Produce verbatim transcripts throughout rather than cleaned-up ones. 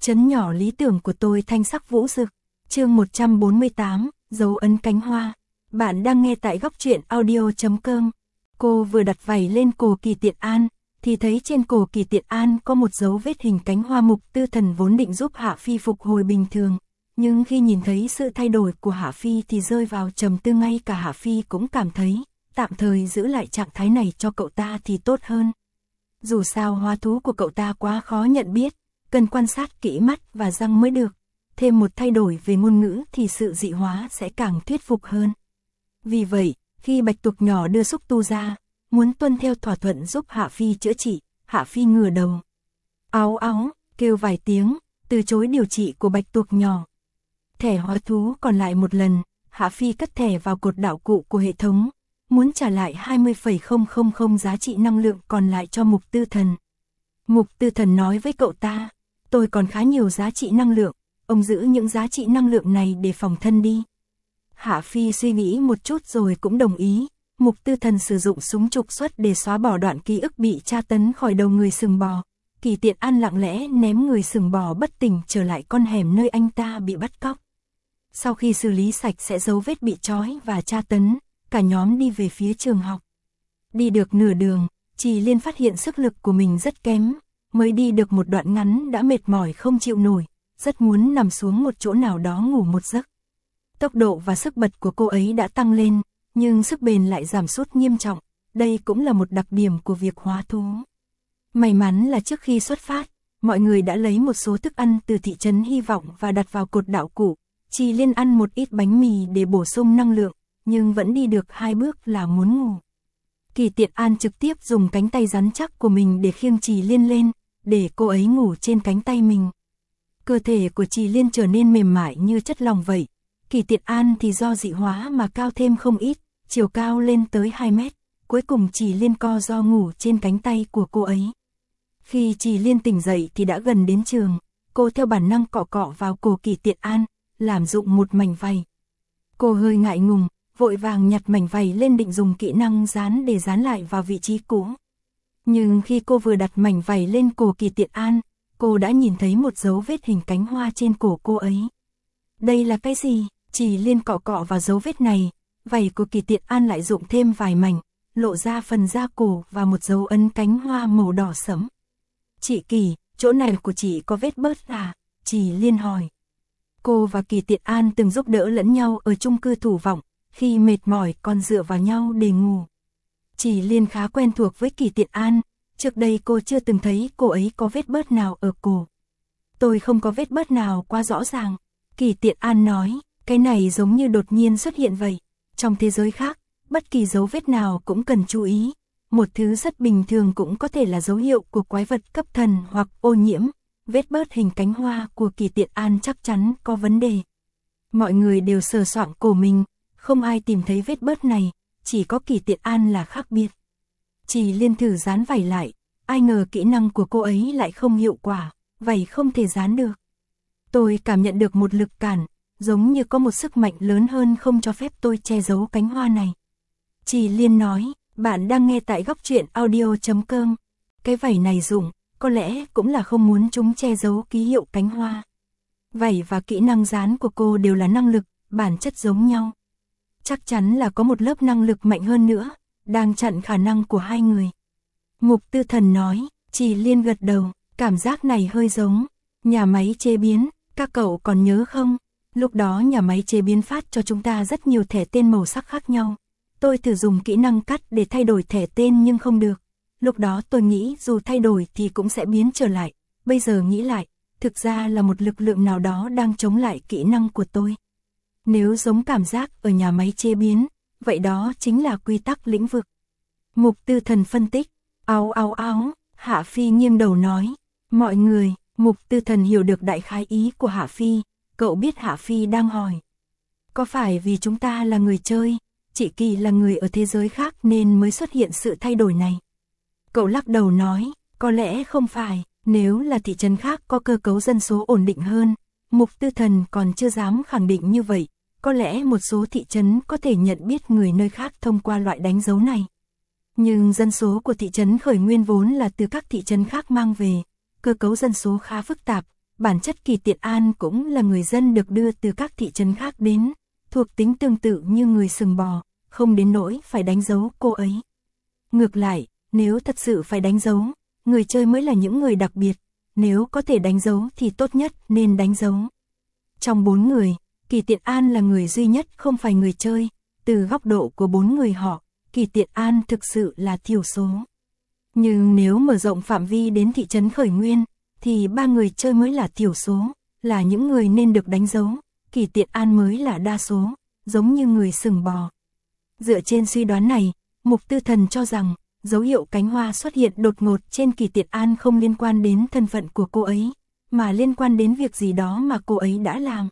Trấn nhỏ lý tưởng của tôi thanh sắc vũ rực. Chương một trăm bốn mươi tám, dấu ấn cánh hoa. Bạn đang nghe tại góc truyện audio chấm com. Cô vừa đặt vảy lên cổ Kỳ Tiện An, thì thấy trên cổ Kỳ Tiện An có một dấu vết hình cánh hoa. Mục Tư Thần vốn định giúp Hạ Phi phục hồi bình thường, nhưng khi nhìn thấy sự thay đổi của Hạ Phi thì rơi vào trầm tư. Ngay cả Hạ Phi cũng cảm thấy, tạm thời giữ lại trạng thái này cho cậu ta thì tốt hơn. Dù sao hóa thú của cậu ta quá khó nhận biết, cần quan sát kỹ mắt và răng mới được. Thêm một thay đổi về ngôn ngữ thì sự dị hóa sẽ càng thuyết phục hơn. Vì vậy, khi Bạch Tuộc nhỏ đưa xúc tu ra, muốn tuân theo thỏa thuận giúp Hạ Phi chữa trị, Hạ Phi ngửa đầu. Áo áo, kêu vài tiếng, từ chối điều trị của Bạch Tuộc nhỏ. Thẻ hóa thú còn lại một lần, Hạ Phi cất thẻ vào cột đạo cụ của hệ thống, muốn trả lại hai mươi phẩy không không không giá trị năng lượng còn lại cho Mục Tư Thần. Mục Tư Thần nói với cậu ta, tôi còn khá nhiều giá trị năng lượng, ông giữ những giá trị năng lượng này để phòng thân đi. Hạ Phi suy nghĩ một chút rồi cũng đồng ý. Mục Tư Thần sử dụng súng trục xuất để xóa bỏ đoạn ký ức bị tra tấn khỏi đầu người sừng bò. Kỳ Tiện An lặng lẽ ném người sừng bò bất tỉnh trở lại con hẻm nơi anh ta bị bắt cóc. Sau khi xử lý sạch sẽ dấu vết bị trói và tra tấn, cả nhóm đi về phía trường học. Đi được nửa đường, Trì Liên phát hiện sức lực của mình rất kém, mới đi được một đoạn ngắn đã mệt mỏi không chịu nổi, rất muốn nằm xuống một chỗ nào đó ngủ một giấc. Tốc độ và sức bật của cô ấy đã tăng lên, nhưng sức bền lại giảm sút nghiêm trọng, đây cũng là một đặc điểm của việc hóa thú. May mắn là trước khi xuất phát, mọi người đã lấy một số thức ăn từ thị trấn Hy Vọng và đặt vào cột đạo cụ. Trì Liên ăn một ít bánh mì để bổ sung năng lượng, nhưng vẫn đi được hai bước là muốn ngủ. Kỳ Tiện An trực tiếp dùng cánh tay rắn chắc của mình để khiêng Trì Liên lên, để cô ấy ngủ trên cánh tay mình. Cơ thể của Trì Liên trở nên mềm mại như chất lòng vậy. Kỳ Tiện An thì do dị hóa mà cao thêm không ít, chiều cao lên tới hai mét. Cuối cùng Trì Liên co do ngủ trên cánh tay của cô ấy. Khi Trì Liên tỉnh dậy thì đã gần đến trường. Cô theo bản năng cọ cọ vào cổ Kỳ Tiện An, làm dụng một mảnh vảy. Cô hơi ngại ngùng, vội vàng nhặt mảnh vảy lên định dùng kỹ năng dán để dán lại vào vị trí cũ. Nhưng khi cô vừa đặt mảnh vảy lên cổ Kỳ Tiện An, cô đã nhìn thấy một dấu vết hình cánh hoa trên cổ cô ấy. Đây là cái gì? Trì Liên cọ cọ vào dấu vết này, vảy của Kỳ Tiện An lại dụng thêm vài mảnh, lộ ra phần da cổ và một dấu ấn cánh hoa màu đỏ sẫm. Chị Kỳ, chỗ này của chị có vết bớt à? Trì Liên hỏi. Cô và Kỳ Tiện An từng giúp đỡ lẫn nhau ở chung cư Thủ Vọng, khi mệt mỏi còn dựa vào nhau để ngủ. Trì Liên khá quen thuộc với Kỳ Tiện An, trước đây cô chưa từng thấy cô ấy có vết bớt nào ở cổ. Tôi không có vết bớt nào quá rõ ràng, Kỳ Tiện An nói, cái này giống như đột nhiên xuất hiện vậy. Trong thế giới khác, bất kỳ dấu vết nào cũng cần chú ý. Một thứ rất bình thường cũng có thể là dấu hiệu của quái vật cấp thần hoặc ô nhiễm. Vết bớt hình cánh hoa của Kỳ Tiện An chắc chắn có vấn đề. Mọi người đều sờ soạng cổ mình, không ai tìm thấy vết bớt này, chỉ có Kỳ Tiện An là khác biệt. Trì Liên thử dán vảy lại, ai ngờ kỹ năng của cô ấy lại không hiệu quả, vảy không thể dán được. Tôi cảm nhận được một lực cản, giống như có một sức mạnh lớn hơn không cho phép tôi che giấu cánh hoa này. Trì Liên nói, bạn đang nghe tại góc truyện audio chấm com. Cái vảy này dùng, có lẽ cũng là không muốn chúng che giấu ký hiệu cánh hoa. Vảy và kỹ năng dán của cô đều là năng lực, bản chất giống nhau. Chắc chắn là có một lớp năng lực mạnh hơn nữa, đang chặn khả năng của hai người. Mục Tư Thần nói, Trì Liên gật đầu, cảm giác này hơi giống nhà máy chế biến, các cậu còn nhớ không? Lúc đó nhà máy chế biến phát cho chúng ta rất nhiều thẻ tên màu sắc khác nhau. Tôi thử dùng kỹ năng cắt để thay đổi thẻ tên nhưng không được. Lúc đó tôi nghĩ dù thay đổi thì cũng sẽ biến trở lại. Bây giờ nghĩ lại, thực ra là một lực lượng nào đó đang chống lại kỹ năng của tôi. Nếu giống cảm giác ở nhà máy chế biến, vậy đó chính là quy tắc lĩnh vực. Mục Tư Thần phân tích, áo áo áo, Hạ Phi nghiêng đầu nói. Mọi người, Mục Tư Thần hiểu được đại khái ý của Hạ Phi, cậu biết Hạ Phi đang hỏi. Có phải vì chúng ta là người chơi, chị Kỳ là người ở thế giới khác nên mới xuất hiện sự thay đổi này? Cậu lắc đầu nói, có lẽ không phải, nếu là thị trấn khác có cơ cấu dân số ổn định hơn, Mục Tư Thần còn chưa dám khẳng định như vậy, có lẽ một số thị trấn có thể nhận biết người nơi khác thông qua loại đánh dấu này. Nhưng dân số của thị trấn khởi nguyên vốn là từ các thị trấn khác mang về, cơ cấu dân số khá phức tạp, Bản chất Kỳ Tiện An cũng là người dân được đưa từ các thị trấn khác đến, thuộc tính tương tự như người sừng bò, không đến nỗi phải đánh dấu cô ấy. Ngược lại, nếu thật sự phải đánh dấu, người chơi mới là những người đặc biệt, nếu có thể đánh dấu thì tốt nhất nên đánh dấu. Trong bốn người, Kỳ Tiện An là người duy nhất không phải người chơi, từ góc độ của bốn người họ, Kỳ Tiện An thực sự là thiểu số. Nhưng nếu mở rộng phạm vi đến thị trấn Khởi Nguyên, thì ba người chơi mới là thiểu số, là những người nên được đánh dấu, Kỳ Tiện An mới là đa số, giống như người sừng bò. Dựa trên suy đoán này, Mục Tư Thần cho rằng, dấu hiệu cánh hoa xuất hiện đột ngột trên Kỳ Tiện An không liên quan đến thân phận của cô ấy, mà liên quan đến việc gì đó mà cô ấy đã làm.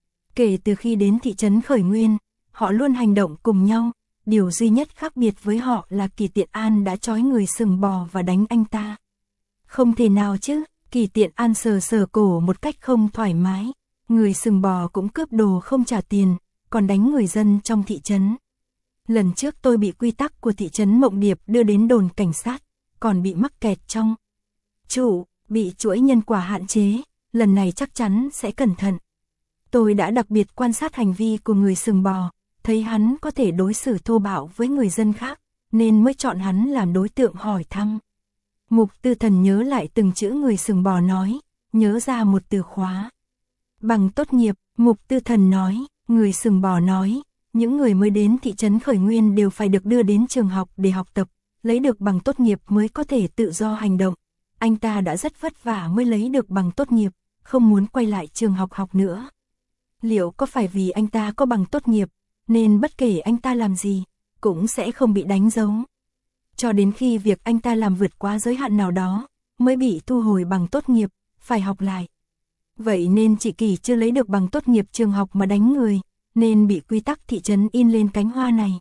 Kể từ khi đến thị trấn Khởi Nguyên, họ luôn hành động cùng nhau, điều duy nhất khác biệt với họ là Kỳ Tiện An đã trói người sừng bò và đánh anh ta. Không thể nào chứ, Kỳ Tiện An sờ sờ cổ một cách không thoải mái, người sừng bò cũng cướp đồ không trả tiền, còn đánh người dân trong thị trấn. Lần trước tôi bị quy tắc của thị trấn Mộng Điệp đưa đến đồn cảnh sát, còn bị mắc kẹt trong trụ, bị chuỗi nhân quả hạn chế, lần này chắc chắn sẽ cẩn thận. Tôi đã đặc biệt quan sát hành vi của người sừng bò, thấy hắn có thể đối xử thô bạo với người dân khác, nên mới chọn hắn làm đối tượng hỏi thăm. Mục Tư Thần nhớ lại từng chữ người sừng bò nói, nhớ ra một từ khóa. Bằng tốt nghiệp, Mục Tư Thần nói, người sừng bò nói, những người mới đến thị trấn Khởi Nguyên đều phải được đưa đến trường học để học tập, lấy được bằng tốt nghiệp mới có thể tự do hành động. Anh ta đã rất vất vả mới lấy được bằng tốt nghiệp, không muốn quay lại trường học học nữa. Liệu có phải vì anh ta có bằng tốt nghiệp, nên bất kể anh ta làm gì, cũng sẽ không bị đánh dấu? Cho đến khi việc anh ta làm vượt quá giới hạn nào đó, mới bị thu hồi bằng tốt nghiệp, phải học lại. Vậy nên chị Kỳ chưa lấy được bằng tốt nghiệp trường học mà đánh người, nên bị quy tắc thị trấn in lên cánh hoa này.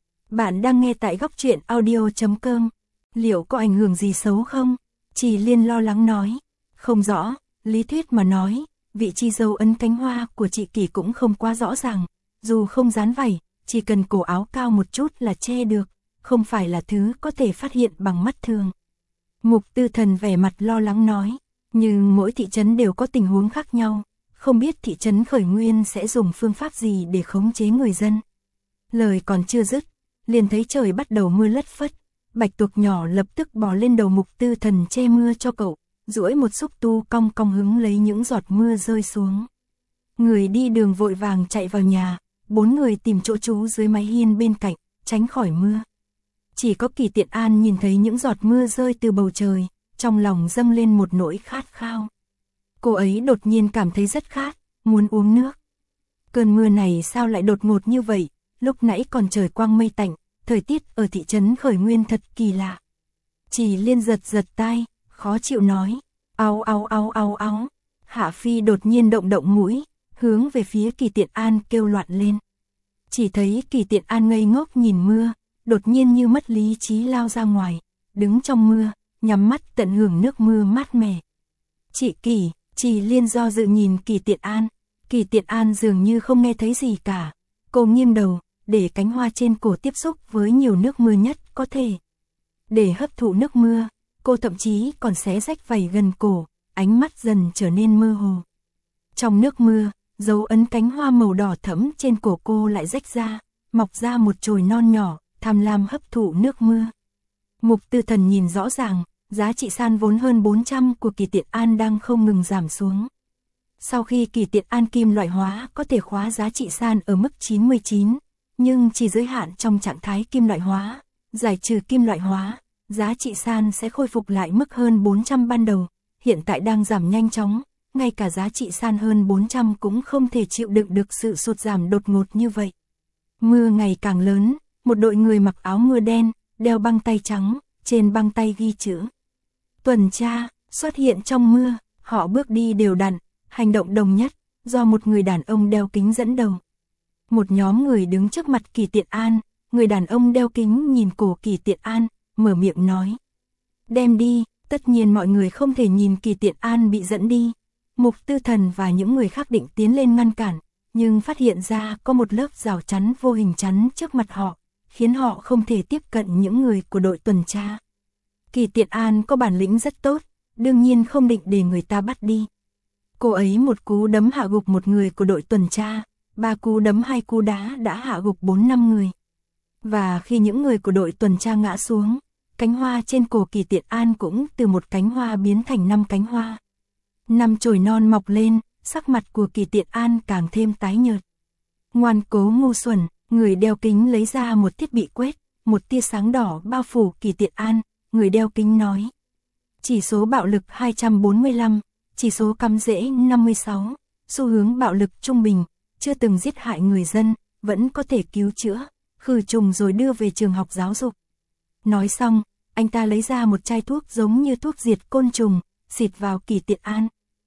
Bạn đang nghe tại góc truyện audio chấm com. Liệu có ảnh hưởng gì xấu không? Chị Liên lo lắng nói. Không rõ, lý thuyết mà nói, vị trí dấu ấn cánh hoa của chị Kỳ cũng không quá rõ ràng. Dù không dán vảy, chỉ cần cổ áo cao một chút là che được, không phải là thứ có thể phát hiện bằng mắt thường. Mục Tư Thần vẻ mặt lo lắng nói, nhưng mỗi thị trấn đều có tình huống khác nhau, không biết thị trấn Khởi Nguyên sẽ dùng phương pháp gì để khống chế người dân. Lời còn chưa dứt, liền thấy trời bắt đầu mưa lất phất, bạch tuộc nhỏ lập tức bò lên đầu Mục Tư Thần che mưa cho cậu, duỗi một xúc tu cong cong hứng lấy những giọt mưa rơi xuống. Người đi đường vội vàng chạy vào nhà, bốn người tìm chỗ trú dưới mái hiên bên cạnh, tránh khỏi mưa. Chỉ có Kỳ Tiện An nhìn thấy những giọt mưa rơi từ bầu trời, trong lòng dâng lên một nỗi khát khao. Cô ấy đột nhiên cảm thấy rất khát, muốn uống nước. Cơn mưa này sao lại đột ngột như vậy, lúc nãy còn trời quang mây tạnh, thời tiết ở thị trấn Khởi Nguyên thật kỳ lạ. Chỉ Liên giật giật tai, khó chịu nói, au au au au au. Hạ Phi đột nhiên động động mũi, hướng về phía Kỳ Tiện An kêu loạn lên. Chỉ thấy Kỳ Tiện An ngây ngốc nhìn mưa, đột nhiên như mất lý trí lao ra ngoài, đứng trong mưa, nhắm mắt tận hưởng nước mưa mát mẻ. Chị Kỳ, chị Liên do dự nhìn Kỳ Tiện An, Kỳ Tiện An dường như không nghe thấy gì cả, cô nghiêng đầu, để cánh hoa trên cổ tiếp xúc với nhiều nước mưa nhất có thể. Để hấp thụ nước mưa, cô thậm chí còn xé rách vảy gần cổ, ánh mắt dần trở nên mơ hồ. Trong nước mưa, dấu ấn cánh hoa màu đỏ thẫm trên cổ cô lại rách ra, mọc ra một chồi non nhỏ, tham lam hấp thụ nước mưa. Mục Tư Thần nhìn rõ ràng, giá trị san vốn hơn bốn trăm của Kỳ Tiện An đang không ngừng giảm xuống. Sau khi Kỳ Tiện An kim loại hóa có thể khóa giá trị san ở mức chín mươi chín, nhưng chỉ giới hạn trong trạng thái kim loại hóa, giải trừ kim loại hóa, giá trị san sẽ khôi phục lại mức hơn bốn trăm ban đầu, hiện tại đang giảm nhanh chóng, ngay cả giá trị san hơn bốn trăm cũng không thể chịu đựng được sự sụt giảm đột ngột như vậy. Mưa ngày càng lớn, một đội người mặc áo mưa đen, đeo băng tay trắng, trên băng tay ghi chữ tuần tra, xuất hiện trong mưa, họ bước đi đều đặn, hành động đồng nhất, do một người đàn ông đeo kính dẫn đầu. Một nhóm người đứng trước mặt Kỳ Tiện An, người đàn ông đeo kính nhìn cổ Kỳ Tiện An, mở miệng nói. Đem đi, tất nhiên mọi người không thể nhìn Kỳ Tiện An bị dẫn đi. Mục Tư Thần và những người khác định tiến lên ngăn cản, nhưng phát hiện ra có một lớp rào chắn vô hình chắn trước mặt họ, khiến họ không thể tiếp cận những người của đội tuần tra. Kỳ Tiện An có bản lĩnh rất tốt, đương nhiên không định để người ta bắt đi. Cô ấy một cú đấm hạ gục một người của đội tuần tra, ba cú đấm hai cú đá đã hạ gục bốn năm người. Và khi những người của đội tuần tra ngã xuống, cánh hoa trên cổ Kỳ Tiện An cũng từ một cánh hoa biến thành năm cánh hoa. Năm chồi non mọc lên, sắc mặt của Kỳ Tiện An càng thêm tái nhợt. Ngoan cố ngu xuẩn, người đeo kính lấy ra một thiết bị quét, một tia sáng đỏ bao phủ Kỳ Tiện An, người đeo kính nói. Chỉ số bạo lực hai trăm bốn mươi lăm, chỉ số cắm rễ năm mươi sáu, xu hướng bạo lực trung bình, chưa từng giết hại người dân, vẫn có thể cứu chữa, khử trùng rồi đưa về trường học giáo dục. Nói xong, anh ta lấy ra một chai thuốc giống như thuốc diệt côn trùng, xịt vào Kỳ Tiện An.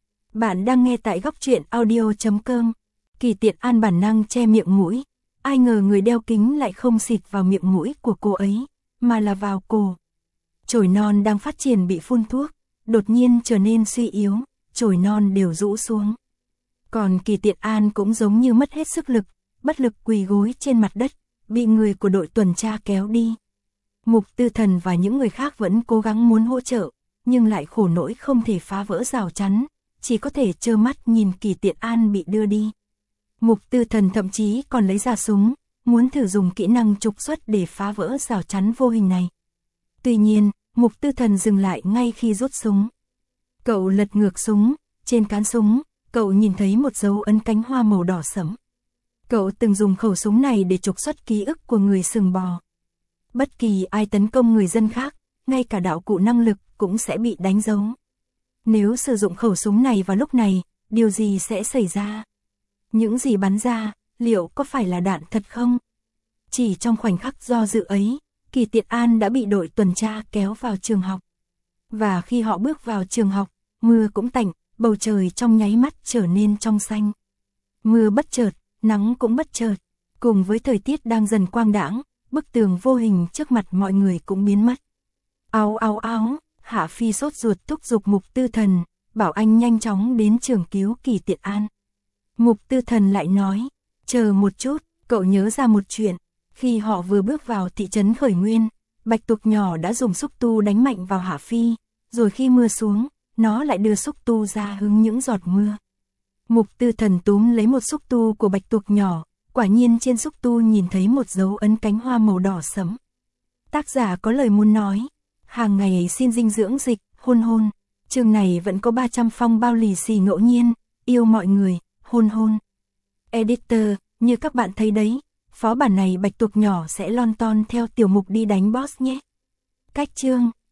Bạn đang nghe tại góc truyện audio chấm com. Kỳ Tiện An bản năng che miệng mũi, ai ngờ người đeo kính lại không xịt vào miệng mũi của cô ấy, mà là vào cổ. Chồi non đang phát triển bị phun thuốc, đột nhiên trở nên suy yếu, chồi non đều rũ xuống. Còn Kỳ Tiện An cũng giống như mất hết sức lực, bất lực quỳ gối trên mặt đất, bị người của đội tuần tra kéo đi. Mục Tư Thần và những người khác vẫn cố gắng muốn hỗ trợ, nhưng lại khổ nỗi không thể phá vỡ rào chắn, chỉ có thể trơ mắt nhìn Kỳ Tiện An bị đưa đi. Mục Tư Thần thậm chí còn lấy ra súng, muốn thử dùng kỹ năng trục xuất để phá vỡ rào chắn vô hình này. Tuy nhiên, Mục Tư Thần dừng lại ngay khi rút súng. Cậu lật ngược súng, trên cán súng, cậu nhìn thấy một dấu ấn cánh hoa màu đỏ sẫm. Cậu từng dùng khẩu súng này để trục xuất ký ức của người sừng bò. Bất kỳ ai tấn công người dân khác, ngay cả đạo cụ năng lực cũng sẽ bị đánh dấu. Nếu sử dụng khẩu súng này vào lúc này, điều gì sẽ xảy ra? Những gì bắn ra, liệu có phải là đạn thật không? Chỉ trong khoảnh khắc do dự ấy, Kỳ Tiện An đã bị đội tuần tra kéo vào trường học. Và khi họ bước vào trường học, mưa cũng tạnh, bầu trời trong nháy mắt trở nên trong xanh. Mưa bất chợt, nắng cũng bất chợt, cùng với thời tiết đang dần quang đãng, bức tường vô hình trước mặt mọi người cũng biến mất. Áo áo áo, Hạ Phi sốt ruột thúc giục Mục Tư Thần, bảo anh nhanh chóng đến trường cứu Kỳ Tiện An. Mục Tư Thần lại nói, chờ một chút, cậu nhớ ra một chuyện, khi họ vừa bước vào thị trấn Khởi Nguyên, bạch tuộc nhỏ đã dùng xúc tu đánh mạnh vào Hạ Phi, rồi khi mưa xuống, nó lại đưa xúc tu ra hứng những giọt mưa. Mục Tư Thần túm lấy một xúc tu của bạch tuộc nhỏ, quả nhiên trên xúc tu nhìn thấy một dấu ấn cánh hoa màu đỏ sẫm. Tác giả có lời muốn nói, hàng ngày xin dinh dưỡng dịch, hôn hôn, chương này vẫn có ba trăm phong bao lì xì ngẫu nhiên, yêu mọi người, hôn hôn. Editor, như các bạn thấy đấy, phó bản này bạch tuộc nhỏ sẽ lon ton theo tiểu mục đi đánh boss nhé. Cách chương